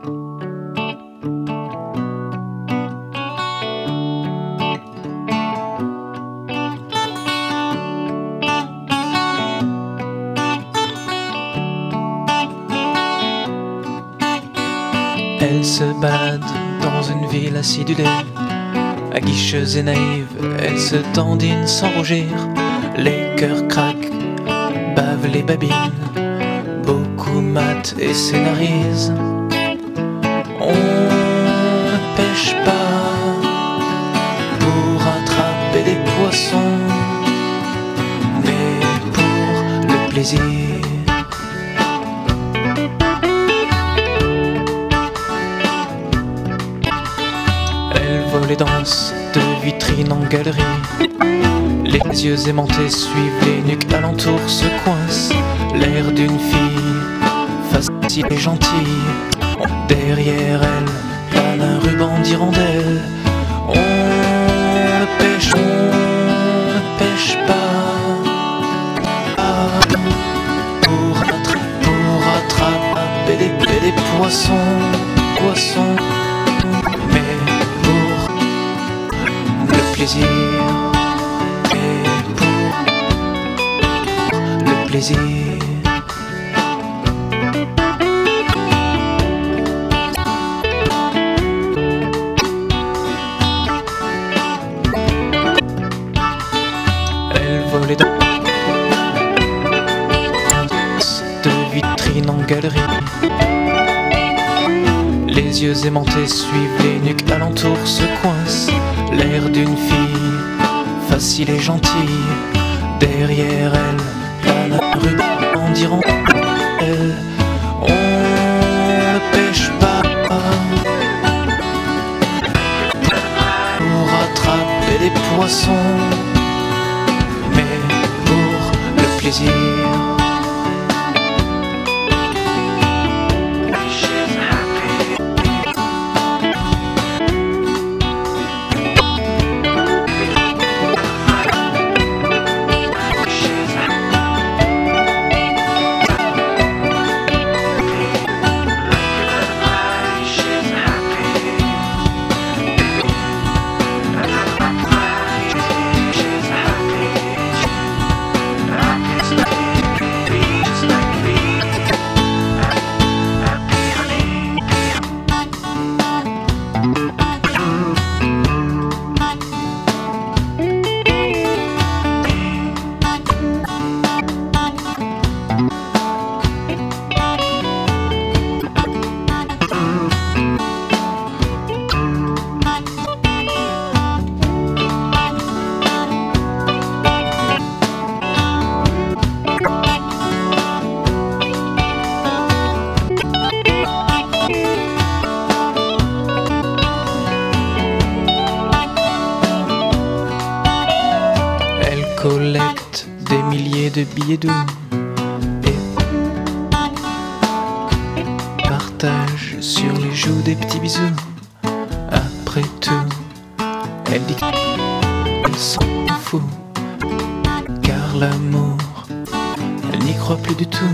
Elle se balade dans une ville acidulée, aguicheuse et naïve, elle se dandine sans rougir. Les cœurs craquent, bavent les babines, beaucoup matent et scénarisent. On ne pêche pas pour attraper des poissons, mais pour le plaisir. Elle vole et danse de vitrine en galerie. Les yeux aimantés suivent les nuques alentour, se coincent l'air d'une fille facile et gentille. Derrière elle plane un ruban d'hirondelle. On ne pêche pas pour attraper des poissons, mais pour le plaisir. Et pour le plaisir. Elle vole et danse de vitrine en galerie. Les yeux aimantés suivent les nuques alentour, se coincent l'air d'une fille facile et gentille. Derrière elle plane un ruban d'hirondelle. On ne pêche pas pour attraper des poissons, mais pour le plaisir. Collecte des milliers de billets doux et partage sur les joues des petits bisous. Après tout, elle dit qu'elle s'en fout, car l'amour, elle n'y croit plus du tout.